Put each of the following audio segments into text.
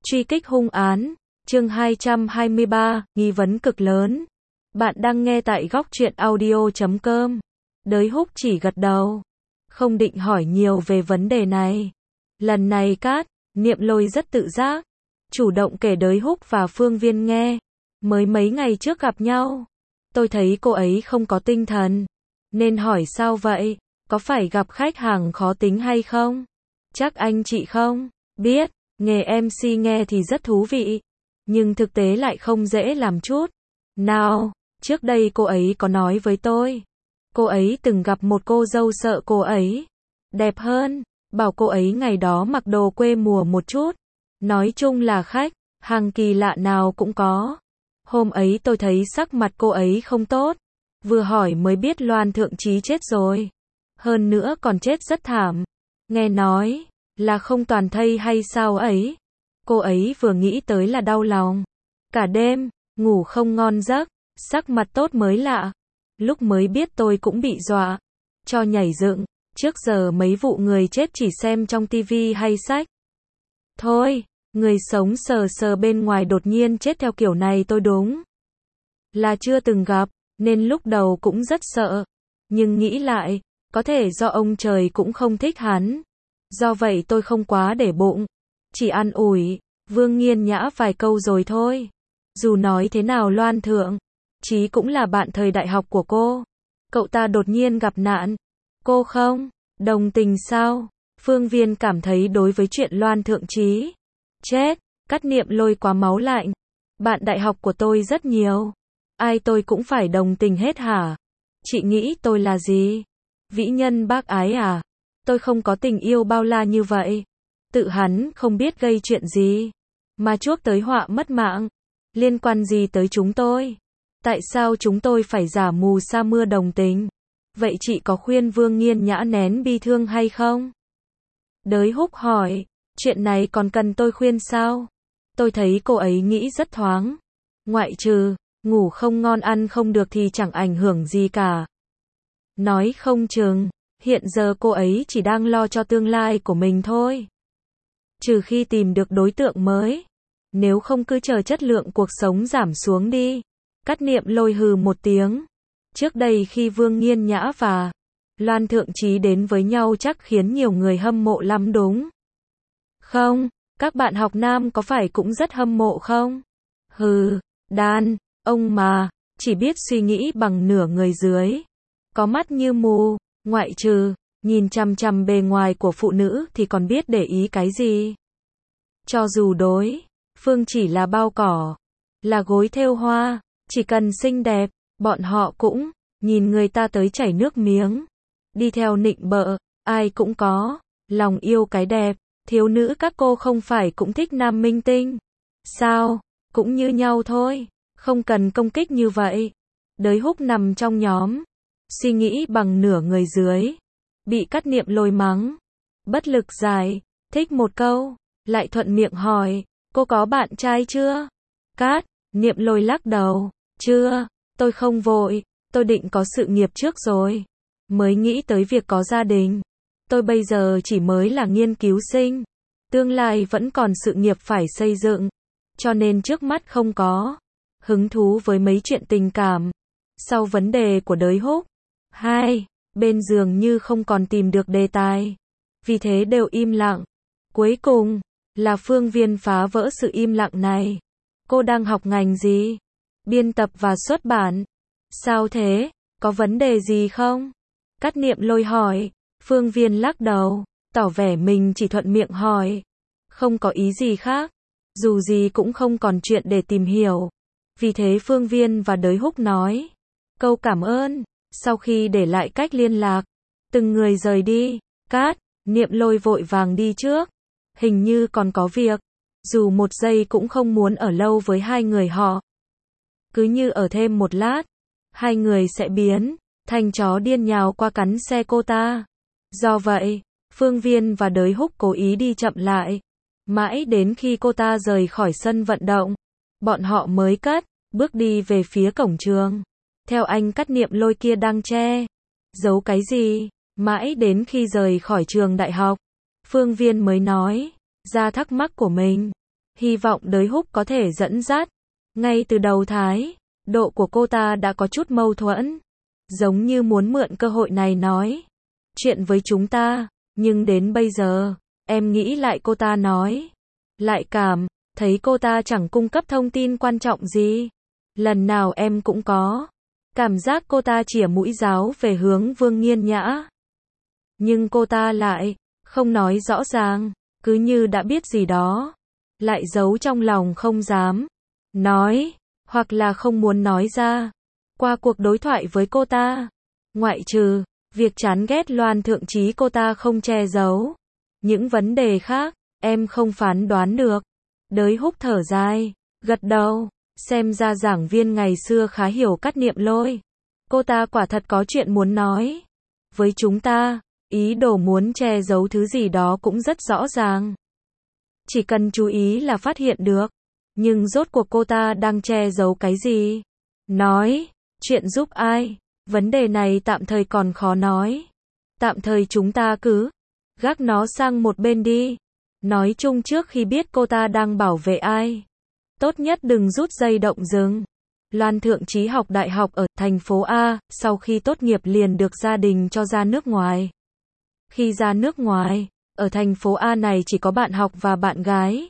Truy kích hung án, chương 223, nghi vấn cực lớn. Bạn đang nghe tại góc truyện audio.com. Đới Húc chỉ gật đầu, không định hỏi nhiều về vấn đề này. Lần này Niệm Lôi rất tự giác, chủ động kể Đới Húc và Phương Viên nghe. Mới mấy ngày trước gặp nhau, tôi thấy cô ấy không có tinh thần, nên hỏi sao vậy, có phải gặp khách hàng khó tính hay không? Chắc anh chị không biết, nghề MC nghe thì rất thú vị, nhưng thực tế lại không dễ làm chút nào. Trước đây cô ấy có nói với tôi, cô ấy từng gặp một cô dâu sợ cô ấy đẹp hơn, bảo cô ấy ngày đó mặc đồ quê mùa một chút. Nói chung là khách hàng kỳ lạ nào cũng có. Hôm ấy tôi thấy sắc mặt cô ấy không tốt, vừa hỏi mới biết Loan Thượng Trí chết rồi. Hơn nữa còn chết rất thảm. Nghe nói là không toàn thây hay sao ấy. Cô ấy vừa nghĩ tới là đau lòng. Cả đêm ngủ không ngon giấc, sắc mặt tốt mới lạ. Lúc mới biết tôi cũng bị dọa cho nhảy dựng. Trước giờ mấy vụ người chết chỉ xem trong tivi hay sách thôi, người sống sờ sờ bên ngoài đột nhiên chết theo kiểu này tôi đúng là chưa từng gặp, nên lúc đầu cũng rất sợ. Nhưng nghĩ lại, có thể do ông trời cũng không thích hắn. Do vậy tôi không quá để bụng, chỉ an ủi Vương Nghiên Nhã vài câu rồi thôi. Dù nói thế nào Loan Thượng Trí cũng là bạn thời đại học của cô. Cậu ta đột nhiên gặp nạn, cô không đồng tình sao? Phương Viên cảm thấy đối với chuyện Loan Thượng Trí chết, Niệm Lôi quá máu lạnh. Bạn đại học của tôi rất nhiều, ai tôi cũng phải đồng tình hết hả? Chị nghĩ tôi là gì? Vĩ nhân bác ái à? Tôi không có tình yêu bao la như vậy. Tự hắn không biết gây chuyện gì mà chuốc tới họa mất mạng. Liên quan gì tới chúng tôi? Tại sao chúng tôi phải giả mù sa mưa đồng tình? Vậy chị có khuyên Vương Nghiên Nhã nén bi thương hay không? Đới Húc hỏi, chuyện này còn cần tôi khuyên sao? Tôi thấy cô ấy nghĩ rất thoáng. Ngoại trừ ngủ không ngon ăn không được thì chẳng ảnh hưởng gì cả. Nói không chừng hiện giờ cô ấy chỉ đang lo cho tương lai của mình thôi. Trừ khi tìm được đối tượng mới. Nếu không cứ chờ chất lượng cuộc sống giảm xuống đi. Niệm Lôi hừ một tiếng. Trước đây khi Vương Nghiên Nhã và Loan Thượng Trí đến với nhau chắc khiến nhiều người hâm mộ lắm đúng không? Các bạn học nam có phải cũng rất hâm mộ không? Hừ, đàn ông mà chỉ biết suy nghĩ bằng nửa người dưới, có mắt như mù, ngoại trừ nhìn chằm chằm bề ngoài của phụ nữ thì còn biết để ý cái gì. Cho dù đối phương chỉ là bao cỏ, là gối thêu hoa, chỉ cần xinh đẹp, bọn họ cũng nhìn người ta tới chảy nước miếng. Đi theo nịnh bợ, ai cũng có lòng yêu cái đẹp. Thiếu nữ các cô không phải cũng thích nam minh tinh sao? Cũng như nhau thôi, không cần công kích như vậy. Đới Húc nằm trong nhóm suy nghĩ bằng nửa người dưới, bị Niệm Lôi mắng, bất lực giải thích một câu, lại thuận miệng hỏi, cô có bạn trai chưa? Niệm Lôi lắc đầu, chưa, tôi không vội, tôi định có sự nghiệp trước rồi mới nghĩ tới việc có gia đình. Tôi bây giờ chỉ mới là nghiên cứu sinh, tương lai vẫn còn sự nghiệp phải xây dựng, cho nên trước mắt không có hứng thú với mấy chuyện tình cảm. Sau vấn đề của Đới Húc, hai bên dường như không còn tìm được đề tài, vì thế đều im lặng. Cuối cùng là Phương Viên phá vỡ sự im lặng này. Cô đang học ngành gì? Biên tập và xuất bản. Sao thế? Có vấn đề gì không? Niệm Lôi hỏi. Phương Viên lắc đầu, tỏ vẻ mình chỉ thuận miệng hỏi, không có ý gì khác. Dù gì cũng không còn chuyện để tìm hiểu. Vì thế Phương Viên và Đới Húc nói câu cảm ơn, sau khi để lại cách liên lạc, từng người rời đi. Niệm Lôi vội vàng đi trước, hình như còn có việc, dù một giây cũng không muốn ở lâu với hai người họ. Cứ như ở thêm một lát, hai người sẽ biến thành chó điên nhào qua cắn xe cô ta. Do vậy, Phương Viên và Đới Húc cố ý đi chậm lại. Mãi đến khi cô ta rời khỏi sân vận động, bọn họ mới bước đi về phía cổng trường. Theo anh Niệm Lôi kia đang che giấu cái gì. Mãi đến khi rời khỏi trường đại học, Phương Viên mới nói ra thắc mắc của mình. Hy vọng Đới Húc có thể dẫn dắt. Ngay từ đầu thái độ của cô ta đã có chút mâu thuẫn. Giống như muốn mượn cơ hội này nói chuyện với chúng ta. Nhưng đến bây giờ, em nghĩ lại cô ta nói. Lại cảm thấy cô ta chẳng cung cấp thông tin quan trọng gì. Lần nào em cũng có cảm giác cô ta chĩa mũi giáo về hướng Vương Nghiên Nhã. Nhưng cô ta lại không nói rõ ràng, cứ như đã biết gì đó, lại giấu trong lòng không dám nói, hoặc là không muốn nói ra. Qua cuộc đối thoại với cô ta, ngoại trừ việc chán ghét Loan Thượng Trí cô ta không che giấu, những vấn đề khác, em không phán đoán được. Đới Húc thở dài, gật đầu, xem ra giảng viên ngày xưa khá hiểu Cát Niệm Lôi. Cô ta quả thật có chuyện muốn nói với chúng ta, ý đồ muốn che giấu thứ gì đó cũng rất rõ ràng. Chỉ cần chú ý là phát hiện được. Nhưng rốt cuộc cô ta đang che giấu cái gì? Nói chuyện giúp ai? Vấn đề này tạm thời còn khó nói. Tạm thời chúng ta cứ gác nó sang một bên đi. Nói chung trước khi biết cô ta đang bảo vệ ai, tốt nhất đừng rút dây động rừng. Loan Thượng Trí học đại học ở thành phố A, sau khi tốt nghiệp liền được gia đình cho ra nước ngoài. Khi ra nước ngoài, ở thành phố A này chỉ có bạn học và bạn gái.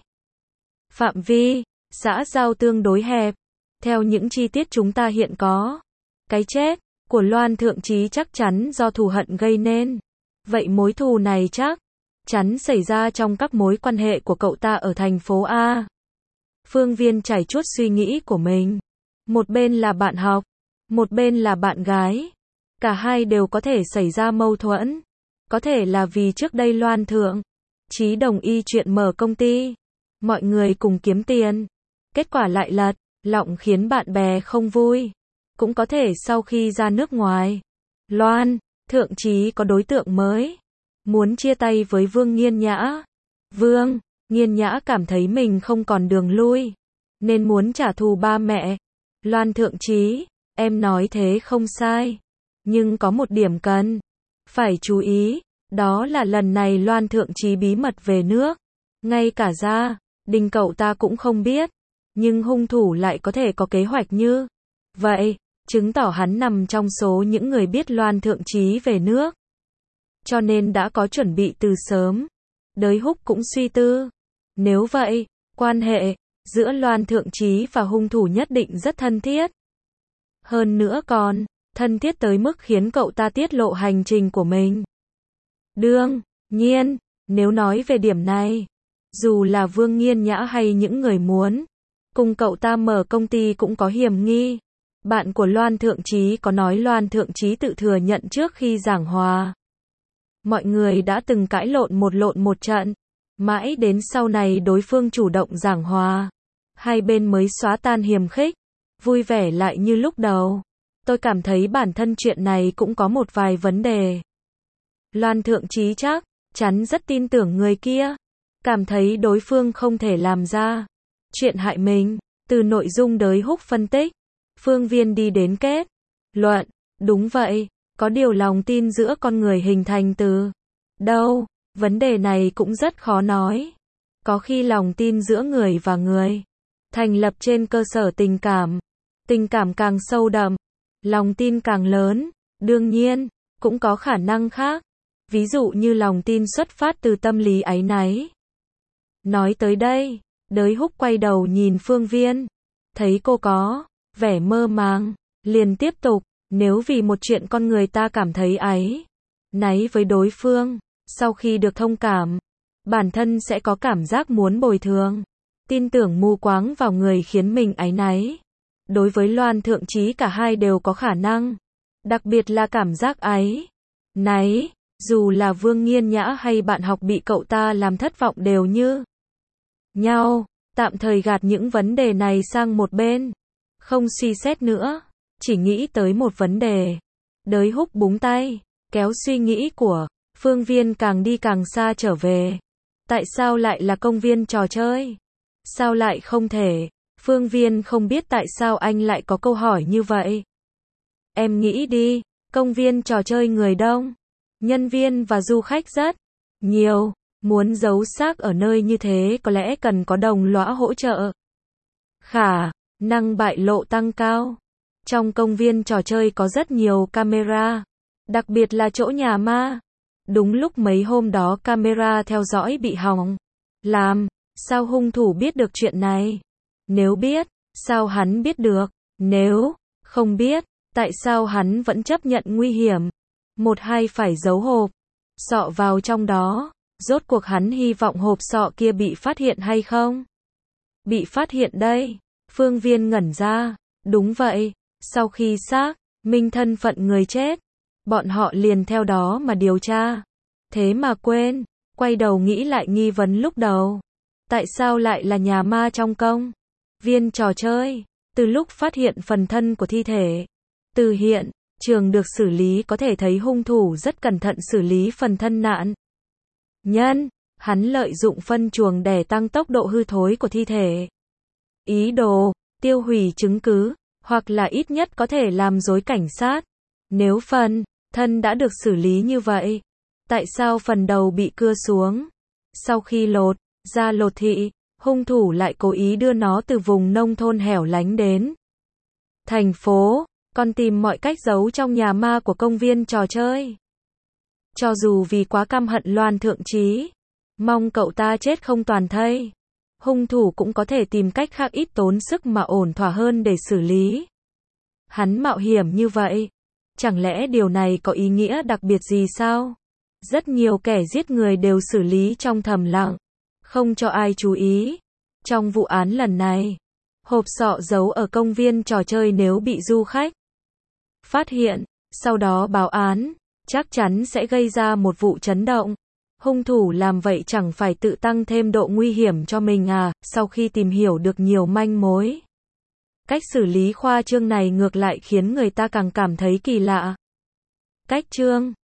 Phạm vi xã giao tương đối hẹp. Theo những chi tiết chúng ta hiện có, cái chết của Loan Thượng Trí chắc chắn do thù hận gây nên. Vậy mối thù này chắc chắn xảy ra trong các mối quan hệ của cậu ta ở thành phố A. Phương Viên trải chuốt suy nghĩ của mình. Một bên là bạn học, một bên là bạn gái. Cả hai đều có thể xảy ra mâu thuẫn. Có thể là vì trước đây Loan Thượng Trí đồng ý chuyện mở công ty, mọi người cùng kiếm tiền. Kết quả lại lật lọng khiến bạn bè không vui. Cũng có thể sau khi ra nước ngoài, Loan Thượng Trí có đối tượng mới, muốn chia tay với Vương Nghiên Nhã. Vương Nghiên Nhã cảm thấy mình không còn đường lui, nên muốn trả thù ba mẹ. Loan Thượng Trí, em nói thế không sai. Nhưng có một điểm cần phải chú ý, đó là lần này Loan Thượng Trí bí mật về nước. Ngay cả gia đình cậu ta cũng không biết. Nhưng hung thủ lại có thể có kế hoạch như vậy, chứng tỏ hắn nằm trong số những người biết Loan Thượng Trí về nước. Cho nên đã có chuẩn bị từ sớm. Đới Húc cũng suy tư. Nếu vậy, quan hệ giữa Loan Thượng Trí và hung thủ nhất định rất thân thiết. Hơn nữa còn thân thiết tới mức khiến cậu ta tiết lộ hành trình của mình. Đương nhiên, nếu nói về điểm này, dù là Vương Nghiên Nhã hay những người muốn cùng cậu ta mở công ty cũng có hiểm nghi. Bạn của Loan Thượng Trí có nói Loan Thượng Trí tự thừa nhận trước khi giảng hòa, mọi người đã từng cãi lộn một trận. Mãi đến sau này đối phương chủ động giảng hòa, hai bên mới xóa tan hiềm khích, vui vẻ lại như lúc đầu. Tôi cảm thấy bản thân chuyện này cũng có một vài vấn đề. Loan Thượng Trí chắc chắn rất tin tưởng người kia, cảm thấy đối phương không thể làm ra chuyện hại mình. Từ nội dung Đới Húc phân tích, Phương Viên đi đến kết luận, đúng vậy, có điều lòng tin giữa con người hình thành từ đâu, vấn đề này cũng rất khó nói. Có khi lòng tin giữa người và người thành lập trên cơ sở tình cảm càng sâu đậm, lòng tin càng lớn. Đương nhiên, cũng có khả năng khác, ví dụ như lòng tin xuất phát từ tâm lý áy náy. Nói tới đây, Đới Húc quay đầu nhìn Phương Viên, thấy cô có vẻ mơ màng, liền tiếp tục, nếu vì một chuyện con người ta cảm thấy áy náy với đối phương, sau khi được thông cảm, bản thân sẽ có cảm giác muốn bồi thường, tin tưởng mù quáng vào người khiến mình áy náy. Đối với Loan Thượng Trí cả hai đều có khả năng, đặc biệt là cảm giác áy náy, dù là Vương Nghiên Nhã hay bạn học bị cậu ta làm thất vọng đều như nhau. Tạm thời gạt những vấn đề này sang một bên, không suy xét nữa, chỉ nghĩ tới một vấn đề. Đới Húc búng tay, kéo suy nghĩ của Phương Viên càng đi càng xa trở về. Tại sao lại là công viên trò chơi? Sao lại không thể? Phương Viên không biết tại sao anh lại có câu hỏi như vậy. Em nghĩ đi, công viên trò chơi người đông, nhân viên và du khách rất nhiều, Muốn giấu xác ở nơi như thế có lẽ cần có đồng lõa hỗ trợ. Khả năng bại lộ tăng cao. Trong công viên trò chơi có rất nhiều camera, đặc biệt là chỗ nhà ma. Đúng lúc mấy hôm đó camera theo dõi bị hỏng. Làm sao hung thủ biết được chuyện này? Nếu biết, sao hắn biết được? Nếu không biết, tại sao hắn vẫn chấp nhận nguy hiểm? Một hay phải giấu hộp sọ vào trong đó. Rốt cuộc hắn hy vọng hộp sọ kia bị phát hiện hay không? Bị phát hiện đây. Phương Viên ngẩn ra. Đúng vậy. Sau khi xác minh thân phận người chết, bọn họ liền theo đó mà điều tra. Thế mà quên, quay đầu nghĩ lại nghi vấn lúc đầu. Tại sao lại là nhà ma trong công viên trò chơi? Từ lúc phát hiện phần thân của thi thể, từ hiện trường được xử lý có thể thấy hung thủ rất cẩn thận xử lý phần thân nạn nhân. Hắn lợi dụng phân chuồng để tăng tốc độ hư thối của thi thể. Ý đồ tiêu hủy chứng cứ, hoặc là ít nhất có thể làm rối cảnh sát. Nếu phần thân đã được xử lý như vậy, tại sao phần đầu bị cưa xuống? Sau khi lột ra lột thị, hung thủ lại cố ý đưa nó từ vùng nông thôn hẻo lánh đến thành phố, còn tìm mọi cách giấu trong nhà ma của công viên trò chơi. Cho dù vì quá căm hận Loan Thượng Trí, mong cậu ta chết không toàn thây, hung thủ cũng có thể tìm cách khác ít tốn sức mà ổn thỏa hơn để xử lý. Hắn mạo hiểm như vậy, chẳng lẽ điều này có ý nghĩa đặc biệt gì sao? Rất nhiều kẻ giết người đều xử lý trong thầm lặng, không cho ai chú ý. Trong vụ án lần này, hộp sọ giấu ở công viên trò chơi nếu bị du khách phát hiện, sau đó báo án, chắc chắn sẽ gây ra một vụ chấn động. Hung thủ làm vậy chẳng phải tự tăng thêm độ nguy hiểm cho mình à? Sau khi tìm hiểu được nhiều manh mối, cách xử lý khoa trương này ngược lại khiến người ta càng cảm thấy kỳ lạ. Cách trương